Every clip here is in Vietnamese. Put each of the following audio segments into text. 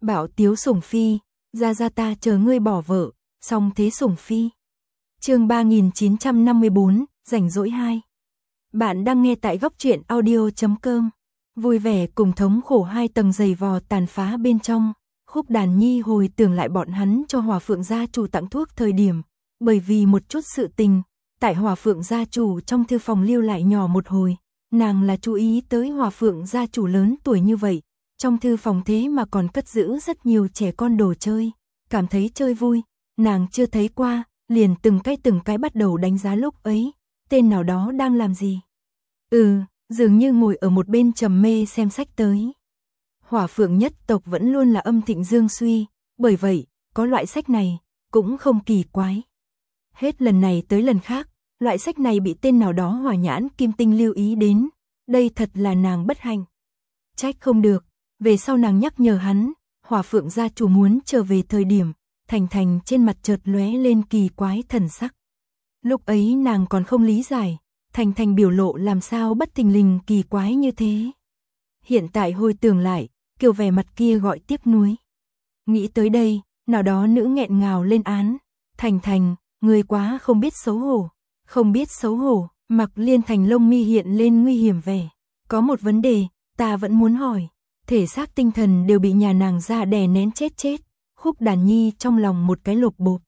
Bảo tiếu sủng phi, ra ta chờ ngươi bỏ vợ, song thế sủng phi. Chương 3954, rảnh rỗi 2. Bạn đang nghe tại góc truyện audio.com. Vui vẻ cùng thống khổ hai tầng giày vò tàn phá bên trong. Khúc Đàn Nhi hồi tưởng lại bọn hắn cho Hòa Phượng gia chủ tặng thuốc thời điểm, bởi vì một chút sự tình, tại Hòa Phượng gia chủ trong thư phòng lưu lại nhỏ một hồi, nàng là chú ý tới Hòa Phượng gia chủ lớn tuổi như vậy, trong thư phòng thế mà còn cất giữ rất nhiều trẻ con đồ chơi, cảm thấy chơi vui, nàng chưa thấy qua, liền từng cái bắt đầu đánh giá lúc ấy, tên nào đó đang làm gì. Dường như ngồi ở một bên trầm mê xem sách tới. Hỏa Phượng nhất tộc vẫn luôn là âm thịnh dương suy, bởi vậy, có loại sách này, cũng không kỳ quái. Hết lần này tới lần khác, loại sách này bị tên nào đó hỏa nhãn kim tinh lưu ý đến, đây thật là nàng bất hạnh. Trách không được, về sau nàng nhắc nhở hắn, Hỏa Phượng gia chủ muốn trở về thời điểm, Thành Thành trên mặt chợt lóe lên kỳ quái thần sắc. Lúc ấy nàng còn không lý giải, Thành Thành biểu lộ làm sao bất thình lình kỳ quái như thế. Hiện tại hồi tưởng lại, kiểu vẻ mặt kia gọi tiếc nuối. Nghĩ tới đây, nào đó nữ nghẹn ngào lên án, Thành Thành, ngươi quá không biết xấu hổ. Không biết xấu hổ, Mặc Liên Thành lông mi hiện lên nguy hiểm vẻ. Có một vấn đề, ta vẫn muốn hỏi. Thể xác tinh thần đều bị nhà nàng ra đè nén chết. Khúc Đàn Nhi trong lòng một cái lột bột.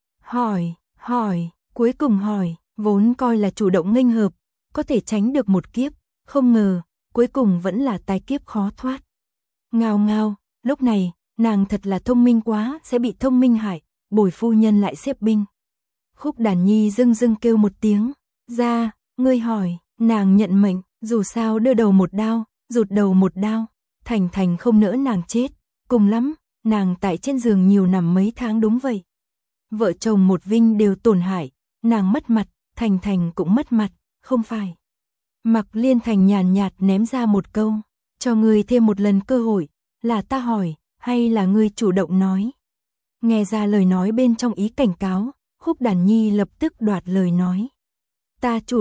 Hỏi, cuối cùng hỏi, vốn coi là chủ động nghênh hợp, có thể tránh được một kiếp, không ngờ, cuối cùng vẫn là tai kiếp khó thoát. Ngao, lúc này, nàng thật là thông minh quá, sẽ bị thông minh hại, bồi phu nhân lại xếp binh. Khúc Đàn Nhi dưng kêu một tiếng, ra, ngươi hỏi, nàng nhận mệnh, dù sao đưa đầu một đao, rụt đầu một đao, Thành Thành không nỡ nàng chết, cùng lắm, nàng tại trên giường nhiều nằm mấy tháng đúng vậy. Vợ chồng một vinh đều tổn hại, nàng mất mặt, Thành Thành cũng mất mặt, không phải. Mặc Liên Thành nhàn nhạt ném ra một câu, cho ngươi thêm một lần cơ hội, là ta hỏi, hay là ngươi chủ động nói. Nghe ra lời nói bên trong ý cảnh cáo, Khúc Đàn Nhi lập tức đoạt lời nói. Ta chủ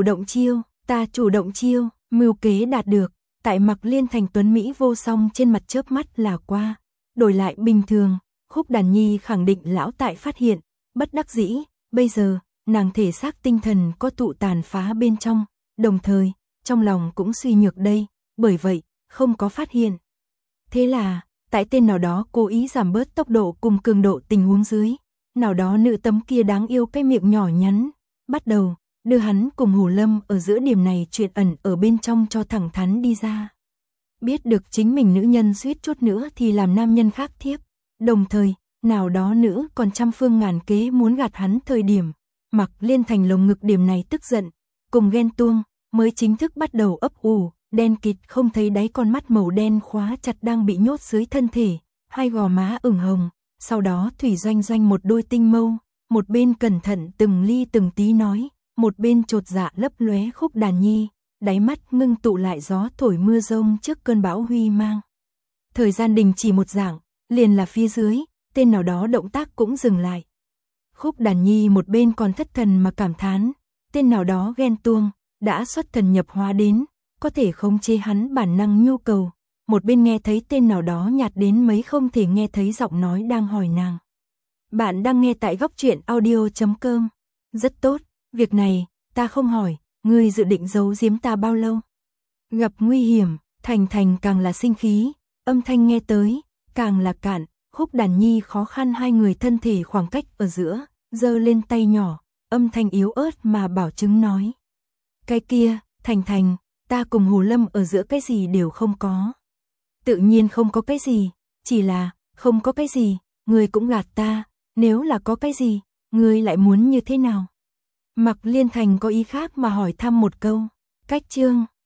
động chiêu, mưu kế đạt được, tại Mặc Liên Thành tuấn Mỹ vô song trên mặt chớp mắt là qua, đổi lại bình thường, Khúc Đàn Nhi khẳng định lão tại phát hiện, bất đắc dĩ, bây giờ, nàng thể xác tinh thần có tụ tàn phá bên trong, đồng thời, trong lòng cũng suy nhược đây, bởi vậy, không có phát hiện. Thế là, tại tên nào đó cố ý giảm bớt tốc độ cùng cường độ tình huống dưới, nào đó nữ tấm kia đáng yêu cái miệng nhỏ nhắn, bắt đầu, đưa hắn cùng Hủ Lâm ở giữa điểm này chuyện ẩn ở bên trong cho thẳng thắn đi ra. Biết được chính mình nữ nhân suýt chút nữa thì làm nam nhân khác thiếp, đồng thời, nào đó nữ còn trăm phương ngàn kế muốn gạt hắn thời điểm, Mặc Liên Thành lồng ngực điểm này tức giận, cùng ghen tuông, mới chính thức bắt đầu ấp ủ, đen kịt không thấy đáy con mắt màu đen khóa chặt đang bị nhốt dưới thân thể, hai gò má ửng hồng, sau đó Thủy Doanh một đôi tinh mâu, một bên cẩn thận từng ly từng tí nói, một bên chột dạ lấp lóe. Khúc Đàn Nhi, đáy mắt ngưng tụ lại gió thổi mưa rông trước cơn bão huy mang. Thời gian đình chỉ một dạng, liền là phía dưới, tên nào đó động tác cũng dừng lại. Khúc Đàn Nhi một bên còn thất thần mà cảm thán, tên nào đó ghen tuông, đã xuất thần nhập hóa đến, có thể khống chế hắn bản năng nhu cầu, một bên nghe thấy tên nào đó nhạt đến mấy không thể nghe thấy giọng nói đang hỏi nàng. Bạn đang nghe tại góc truyện audio.com. Rất tốt, việc này, ta không hỏi, ngươi dự định giấu giếm ta bao lâu? Gặp nguy hiểm, Thành Thành càng là sinh khí, âm thanh nghe tới, càng là cạn, Khúc Đàn Nhi khó khăn hai người thân thể khoảng cách ở giữa, giơ lên tay nhỏ, âm thanh yếu ớt mà bảo chứng nói. Cái kia, Thành Thành, ta cùng Hủ Lâm ở giữa cái gì đều không có. Tự nhiên không có cái gì, chỉ là, không có cái gì, ngươi cũng gạt ta, nếu là có cái gì, ngươi lại muốn như thế nào? Mặc Liên Thành có ý khác mà hỏi thăm một câu, cách chương.